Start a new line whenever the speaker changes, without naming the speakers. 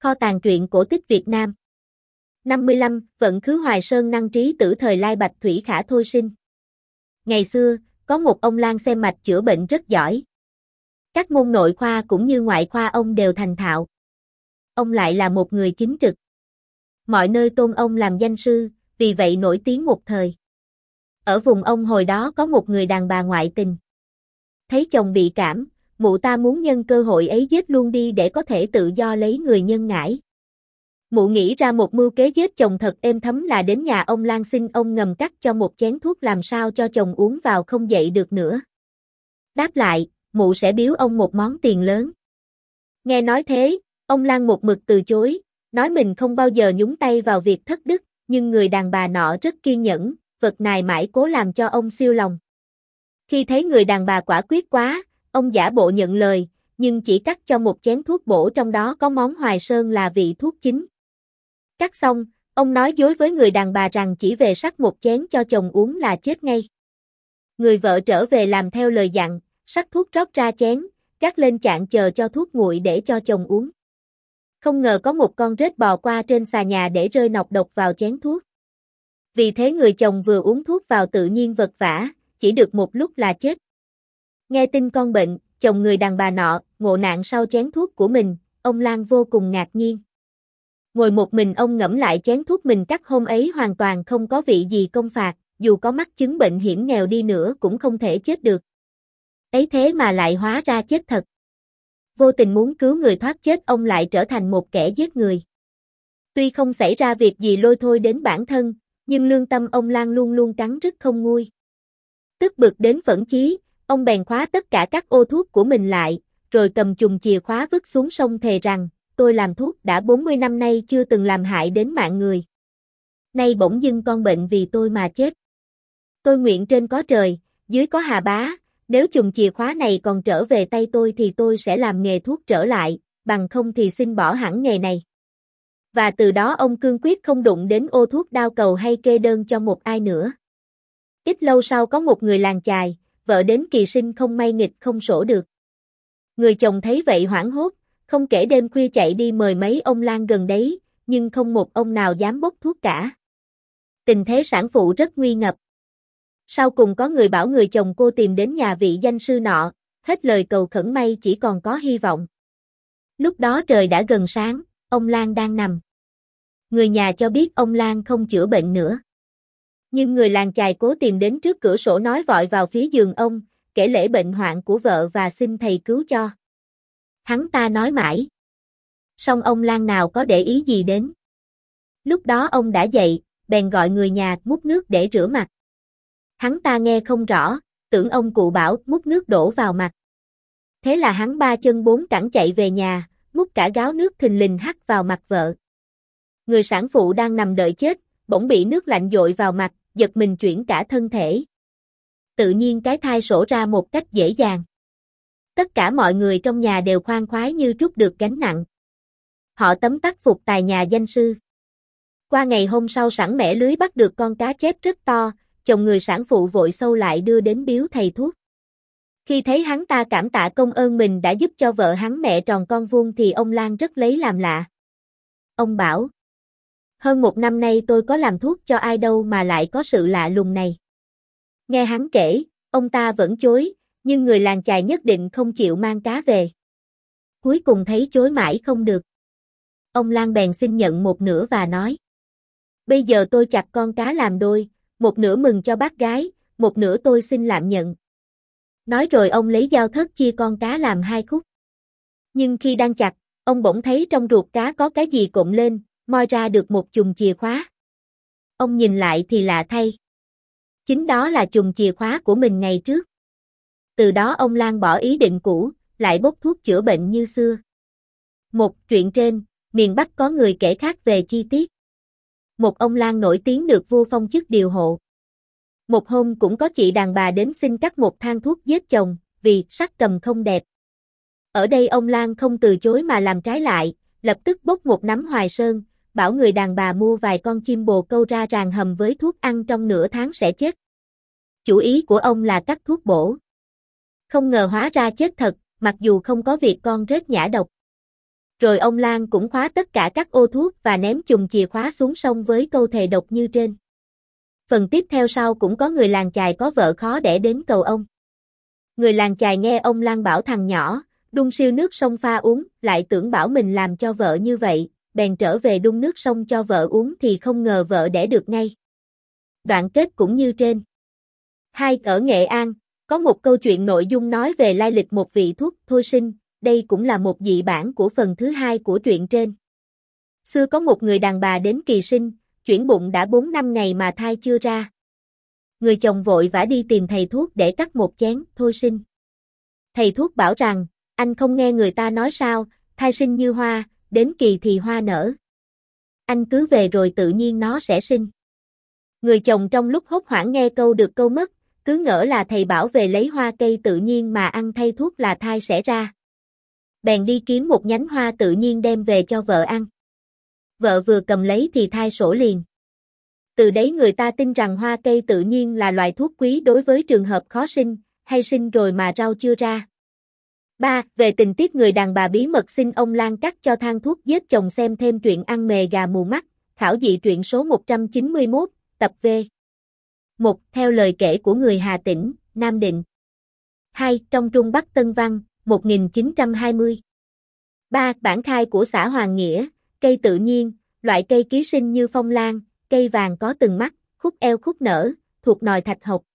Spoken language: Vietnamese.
Kho tàng truyện cổ tích Việt Nam. 55. Vận khứ Hoài Sơn năng trí tử thời lai bạch thủy khả thôi sinh. Ngày xưa, có một ông lang xem mạch chữa bệnh rất giỏi. Các môn nội khoa cũng như ngoại khoa ông đều thành thạo. Ông lại là một người chính trực. Mọi nơi tôn ông làm danh sư, vì vậy nổi tiếng một thời. Ở vùng ông hồi đó có một người đàn bà ngoại tình. Thấy chồng bị cảm, mụ ta muốn nhân cơ hội ấy giết luôn đi để có thể tự do lấy người nhân ngãi. Mụ nghĩ ra một mưu kế giết chồng thật êm thấm là đến nhà ông lang xin ông ngầm cắt cho một chén thuốc làm sao cho chồng uống vào không dậy được nữa. Đáp lại, mụ sẽ biếu ông một món tiền lớn. Nghe nói thế, ông lang một mực từ chối, nói mình không bao giờ nhúng tay vào việc thất đức, nhưng người đàn bà nọ rất kiên nhẫn, vật này mãi cố làm cho ông siêu lòng. Khi thấy người đàn bà quả quyết quá, ông giả bộ nhận lời, nhưng chỉ cắt cho một chén thuốc bổ trong đó có món Hoài Sơn là vị thuốc chính. Cắt xong, ông nói dối với người đàn bà rằng chỉ về sắc một chén cho chồng uống là chết ngay. Người vợ trở về làm theo lời dặn, sắc thuốc rót ra chén, cắt lên chạn chờ cho thuốc nguội để cho chồng uống. Không ngờ có một con rết bò qua trên xà nhà để rơi nọc độc vào chén thuốc. Vì thế người chồng vừa uống thuốc vào tự nhiên vật vã, chỉ được một lúc là chết. Nghe tin con bệnh, chồng người đàn bà nọ ngộ nạn sau chén thuốc của mình, ông lang vô cùng ngạc nhiên. Ngồi một mình ông ngẫm lại chén thuốc mình cắt hôm ấy hoàn toàn không có vị gì công phạt, dù có mắc chứng bệnh hiểm nghèo đi nữa cũng không thể chết được. Ấy thế mà lại hóa ra chết thật. Vô tình muốn cứu người thoát chết ông lại trở thành một kẻ giết người. Tuy không xảy ra việc gì lôi thôi đến bản thân, nhưng lương tâm ông lang luôn luôn cắn rứt không nguôi. Tức bực đến phẫn chí, ông bèn khóa tất cả các ô thuốc của mình lại, rồi cầm chùm chìa khóa vứt xuống sông thề rằng, tôi làm thuốc đã 40 năm nay chưa từng làm hại đến mạng người. Nay bỗng dưng con bệnh vì tôi mà chết. Tôi nguyện trên có trời, dưới có Hà Bá, nếu chùm chìa khóa này còn trở về tay tôi thì tôi sẽ làm nghề thuốc trở lại, bằng không thì xin bỏ hẳn nghề này. Và từ đó ông cương quyết không đụng đến ô thuốc đao cầu hay kê đơn cho một ai nữa. Ít lâu sau có một người làng chài, vợ đến kỳ sinh không may nghịch không sổ được. Người chồng thấy vậy hoảng hốt, không kể đêm khuya chạy đi mời mấy ông lang gần đấy, nhưng không một ông nào dám bốc thuốc cả. Tình thế sản phụ rất nguy ngập. Sau cùng có người bảo người chồng cô tìm đến nhà vị danh sư nọ, hết lời cầu khẩn may chỉ còn có hy vọng. Lúc đó trời đã gần sáng, ông lang đang nằm. Người nhà cho biết ông lang không chữa bệnh nữa. Nhưng người làng chài cố tìm đến trước cửa sổ nói vội vào phía giường ông, kể lễ bệnh hoạn của vợ và xin thầy cứu cho. Hắn ta nói mãi. Song ông lang nào có để ý gì đến. Lúc đó ông đã dậy, bèn gọi người nhà múc nước để rửa mặt. Hắn ta nghe không rõ, tưởng ông cụ bảo múc nước đổ vào mặt. Thế là hắn ba chân bốn cẳng chạy về nhà, múc cả gáo nước thình lình hắt vào mặt vợ. Người sản phụ đang nằm đợi chết, bỗng bị nước lạnh dội vào mặt, giật mình chuyển cả thân thể. Tự nhiên cái thai sổ ra một cách dễ dàng. Tất cả mọi người trong nhà đều khoan khoái như trút được gánh nặng. Họ tấm tắc phục tài nhà danh sư. Qua ngày hôm sau sẵn mẻ lưới bắt được con cá chép rất to, chồng người sản phụ vội xâu lại đưa đến biếu thầy thuốc. Khi thấy hắn ta cảm tạ công ơn mình đã giúp cho vợ hắn mẹ tròn con vuông thì ông lang rất lấy làm lạ. Ông bảo, hơn một năm nay tôi có làm thuốc cho ai đâu mà lại có sự lạ lùng này. Nghe hắn kể, ông ta vẫn chối, nhưng người làng chài nhất định không chịu mang cá về. Cuối cùng thấy chối mãi không được. Ông lang bèn xin nhận một nửa và nói, bây giờ tôi chặt con cá làm đôi, một nửa mừng cho bác gái, một nửa tôi xin làm nhận. Nói rồi ông lấy dao thớt chia con cá làm hai khúc. Nhưng khi đang chặt, ông bỗng thấy trong ruột cá có cái gì cộm lên, moi ra được một chùm chìa khóa. Ông nhìn lại thì lạ thay. Chính đó là chùm chìa khóa của mình ngày trước. Từ đó ông lang bỏ ý định cũ, lại bốc thuốc chữa bệnh như xưa. Một chuyện trên, miền Bắc có người kể khác về chi tiết. Một ông lang nổi tiếng được vua phong chức điều hộ. Một hôm cũng có chị đàn bà đến xin cắt một thang thuốc giết chồng, vì sắc cầm không đẹp. Ở đây ông lang không từ chối mà làm trái lại, lập tức bốc một nắm Hoài Sơn, bảo người đàn bà mua vài con chim bồ câu ra ràng hầm với thuốc ăn trong nửa tháng sẽ chết. Chủ ý của ông là cắt thuốc bổ. Không ngờ hóa ra chết thật, mặc dù không có việc con rết nhả độc. Rồi ông Lan cũng khóa tất cả các ô thuốc và ném chùm chìa khóa xuống sông với câu thề độc như trên. Phần tiếp theo sau cũng có người làng chài có vợ khó đẻ đến cầu ông. Người làng chài nghe ông Lan bảo thằng nhỏ, đun siêu nước sông pha uống, lại tưởng bảo mình làm cho vợ như vậy, bèn trở về đun nước sông cho vợ uống thì không ngờ vợ đẻ được ngay. Đoạn kết cũng như trên. 2. Ở Nghệ An, có một câu chuyện nội dung nói về lai lịch một vị thuốc thôi sinh, đây cũng là một dị bản của phần thứ 2 của truyện trên. Xưa có một người đàn bà đến kỳ sinh, chuyển bụng đã 4 năm ngày mà thai chưa ra. Người chồng vội vã đi tìm thầy thuốc để cắt một chén thôi sinh. Thầy thuốc bảo rằng, anh không nghe người ta nói sao, thai sinh như hoa, đến kỳ thì hoa nở. Anh cứ về rồi tự nhiên nó sẽ sinh. Người chồng trong lúc hốt hoảng nghe câu được câu mất, cứ ngỡ là thầy bảo về lấy hoa cây tự nhiên mà ăn thay thuốc là thai sẽ ra. Bèn đi kiếm một nhánh hoa tự nhiên đem về cho vợ ăn. Vợ vừa cầm lấy thì thai sổ liền. Từ đấy người ta tin rằng hoa cây tự nhiên là loại thuốc quý đối với trường hợp khó sinh, hay sinh rồi mà rau chưa ra. 3. Về tình tiết người đàn bà bí mật xin ông Lan cắt cho thang thuốc giết chồng, xem thêm truyện Ăn mề gà mù mắt, khảo dị truyện số 191, tập V. 1. Theo lời kể của người Hà Tĩnh, Nam Định. 2. Trong Trung Bắc Tân Văn, 1920. 3. Bản khai của xã Hoàng Nghĩa, cây tự nhiên, loại cây ký sinh như phong lan, cây vàng có từng mắt, khúc eo khúc nở, thuộc nòi thạch hộc.